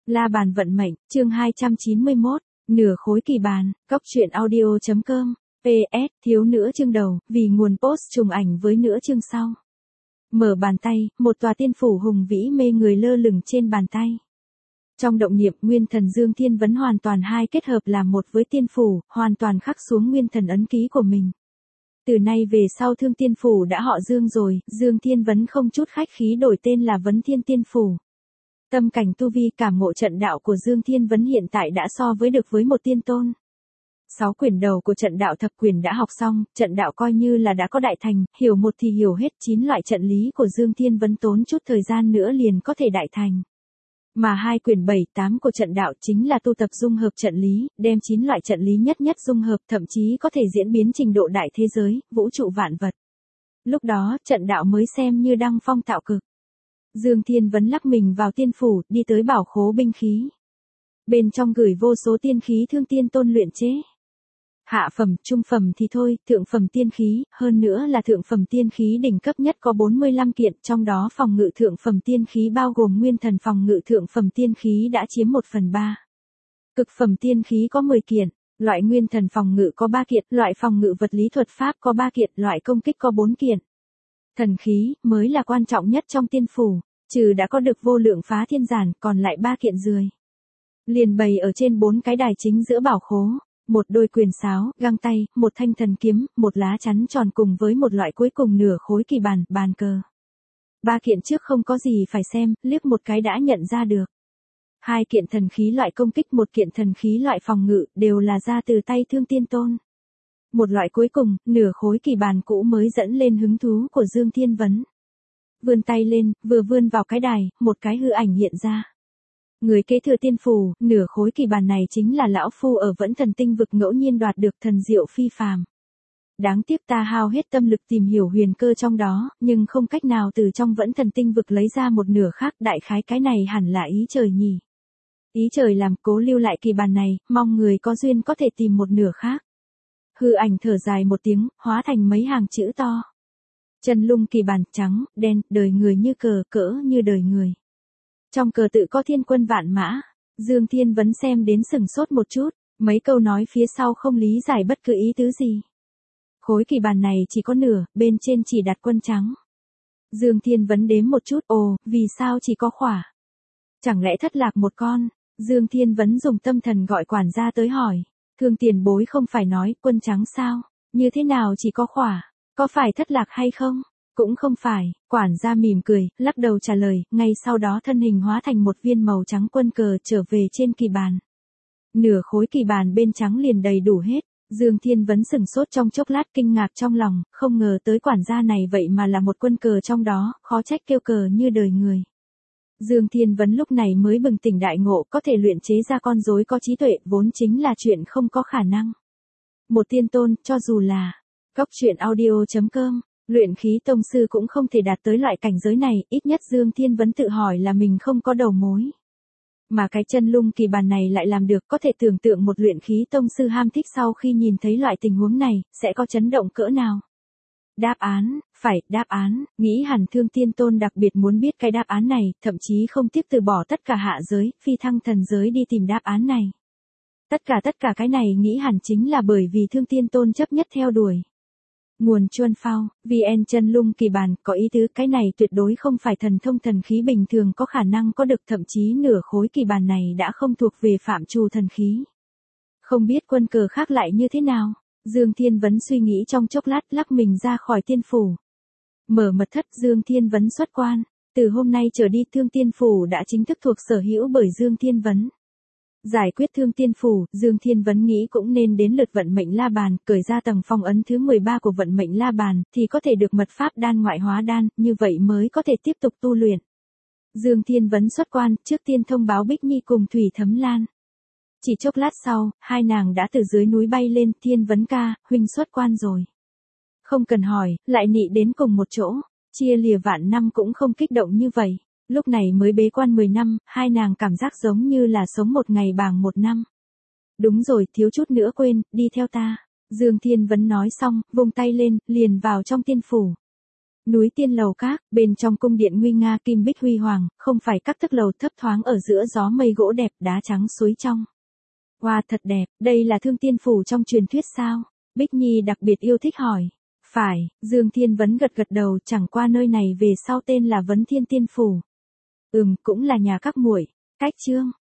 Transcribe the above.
La bàn vận mệnh, chương 291, nửa khối kỳ bàn, góc truyện audio.com, PS, thiếu nữa chương đầu, vì nguồn post trùng ảnh với nữa chương sau. Mở bàn tay, một tòa tiên phủ hùng vĩ mê người lơ lửng trên bàn tay. Trong động niệm, nguyên thần Dương Thiên Vấn hoàn toàn hai kết hợp làm một với tiên phủ, hoàn toàn khắc xuống nguyên thần ấn ký của mình. Từ nay về sau Thương Tiên Phủ đã họ Dương rồi, Dương Thiên Vấn không chút khách khí đổi tên là Vấn Thiên Tiên Phủ. Tâm cảnh tu vi cảm ngộ trận đạo của Dương Thiên Vấn hiện tại đã so với được với một tiên tôn. 6 quyển đầu của trận đạo thập quyển đã học xong, trận đạo coi như là đã có đại thành, hiểu một thì hiểu hết 9 loại trận lý của Dương Thiên Vấn tốn chút thời gian nữa liền có thể đại thành. Mà 2 quyển 7, 8 của trận đạo chính là tu tập dung hợp trận lý, đem 9 loại trận lý nhất nhất dung hợp, thậm chí có thể diễn biến trình độ đại thế giới, vũ trụ vạn vật. Lúc đó, trận đạo mới xem như đăng phong tạo cực. Dương Thiên Vấn lắc mình vào tiên phủ, đi tới bảo khố binh khí. Bên trong gửi vô số tiên khí Thương Tiên Tôn luyện chế. Hạ phẩm, trung phẩm thì thôi, thượng phẩm tiên khí, hơn nữa là thượng phẩm tiên khí đỉnh cấp nhất có 45 kiện, trong đó phòng ngự thượng phẩm tiên khí bao gồm nguyên thần phòng ngự thượng phẩm tiên khí đã chiếm 1/3. Cực phẩm tiên khí có 10 kiện, loại nguyên thần phòng ngự có 3 kiện, loại phòng ngự vật lý thuật pháp có 3 kiện, loại công kích có 4 kiện. Thần khí mới là quan trọng nhất trong tiên phủ, trừ đã có được vô lượng phá thiên giản, còn lại 3 kiện rưỡi. Liền bày ở trên 4 cái đài chính giữa bảo khố. Một đôi quyền sáo, găng tay, một thanh thần kiếm, một lá chắn tròn cùng với một loại cuối cùng nửa khối kỳ bàn, bàn cờ. 3 kiện trước không có gì phải xem, liếc một cái đã nhận ra được. 2 kiện thần khí loại công kích, 1 kiện thần khí loại phòng ngự, đều là ra từ tay Thương Tiên Tôn. Một loại cuối cùng, nửa khối kỳ bàn cũ mới dẫn lên hứng thú của Dương Thiên Vấn. Vươn tay lên, vừa vươn vào cái đài, một cái hư ảnh hiện ra. Người kế thừa tiên phủ, nửa khối kỳ bàn này chính là lão phu ở Vẫn Thần Tinh vực ngẫu nhiên đoạt được thần diệu phi phàm. Đáng tiếc ta hao hết tâm lực tìm hiểu huyền cơ trong đó, nhưng không cách nào từ trong Vẫn Thần Tinh vực lấy ra một nửa khác, đại khái cái này hẳn là ý trời nhỉ. Ý trời làm cố lưu lại kỳ bàn này, mong người có duyên có thể tìm một nửa khác. Hư ảnh thở dài một tiếng, hóa thành mấy hàng chữ to. Chân lung kỳ bàn, trắng, đen, đời người như cờ, cỡ như đời người. Trong cờ tự có thiên quân vạn mã, Dương Thiên Vấn xem đến sừng sốt một chút, mấy câu nói phía sau không lý giải bất cứ ý tứ gì. Khối kỳ bàn này chỉ có nửa, bên trên chỉ đặt quân trắng. Dương Thiên Vấn đếm một chút, ồ, vì sao chỉ có khỏa? Chẳng lẽ thất lạc một con? Dương Thiên Vấn dùng tâm thần gọi quản gia tới hỏi, Thương tiền bối không phải nói quân trắng sao? Như thế nào chỉ có khỏa? Có phải thất lạc hay không? Cũng không phải, quản gia mỉm cười, lắc đầu trả lời, ngay sau đó thân hình hóa thành một viên màu trắng quân cờ trở về trên kỳ bàn. Nửa khối kỳ bàn bên trắng liền đầy đủ hết, Dương Thiên Vấn sừng sốt trong chốc lát kinh ngạc trong lòng, không ngờ tới quản gia này vậy mà là một quân cờ trong đó, khó trách kêu cờ như đời người. Dương Thiên Vấn lúc này mới bừng tỉnh đại ngộ, có thể luyện chế ra con rối có trí tuệ vốn chính là chuyện không có khả năng. Một tiên tôn, cho dù là góc truyện audio.com. Luyện khí tông sư cũng không thể đạt tới loại cảnh giới này, ít nhất Dương Thiên Vấn tự hỏi là mình không có đầu mối. Mà cái chân lung kỳ bàn này lại làm được, có thể tưởng tượng một luyện khí tông sư ham thích sau khi nhìn thấy loại tình huống này, sẽ có chấn động cỡ nào. Đáp án, phải, đáp án, nghĩ hẳn Thương Tiên Tôn đặc biệt muốn biết cái đáp án này, thậm chí không tiếc từ bỏ tất cả hạ giới, phi thăng thần giới đi tìm đáp án này. Tất cả cái này nghĩ hẳn chính là bởi vì Thương Tiên Tôn chấp nhất theo đuổi. Nguồn Chuân Phao, VN chân lung kỳ bàn, có ý tứ cái này tuyệt đối không phải thần thông thần khí bình thường có khả năng có được, thậm chí nửa khối kỳ bàn này đã không thuộc về phạm trù thần khí. Không biết quân cờ khác lại như thế nào, Dương Thiên Vấn suy nghĩ trong chốc lát lắc mình ra khỏi tiên phủ. Mở mật thất Dương Thiên Vấn xuất quan, từ hôm nay trở đi Thương Tiên Phủ đã chính thức thuộc sở hữu bởi Dương Thiên Vấn. Giải quyết Thương Tiên Phủ, Dương Thiên Vấn nghĩ cũng nên đến lượt vận mệnh la bàn, cởi ra tầng phong ấn thứ 13 của vận mệnh la bàn, thì có thể được mật pháp đan ngoại hóa đan, như vậy mới có thể tiếp tục tu luyện. Dương Thiên Vấn xuất quan, trước tiên thông báo Bích Nhi cùng Thủy Thấm Lan. Chỉ chốc lát sau, hai nàng đã từ dưới núi bay lên, Thiên Vấn ca, huynh xuất quan rồi. Không cần hỏi, lại nị đến cùng một chỗ, chia lìa vạn năm cũng không kích động như vậy. Lúc này mới bế quan 10 năm, hai nàng cảm giác giống như là sống một ngày bằng một năm. Đúng rồi, thiếu chút nữa quên, đi theo ta. Dương Thiên Vấn nói xong, vung tay lên, liền vào trong tiên phủ. Núi Tiên Lầu Các, bên trong cung điện nguy nga kim bích huy hoàng, không phải các tấc lầu thấp thoáng ở giữa gió mây gỗ đẹp đá trắng suối trong. Wow, thật đẹp, đây là Thương Tiên Phủ trong truyền thuyết sao? Bích Nhi đặc biệt yêu thích hỏi. Phải, Dương Thiên Vấn gật gật đầu, chẳng qua nơi này về sau tên là Vấn Thiên Tiên Phủ. Cũng là nhà các muội. Cách chương.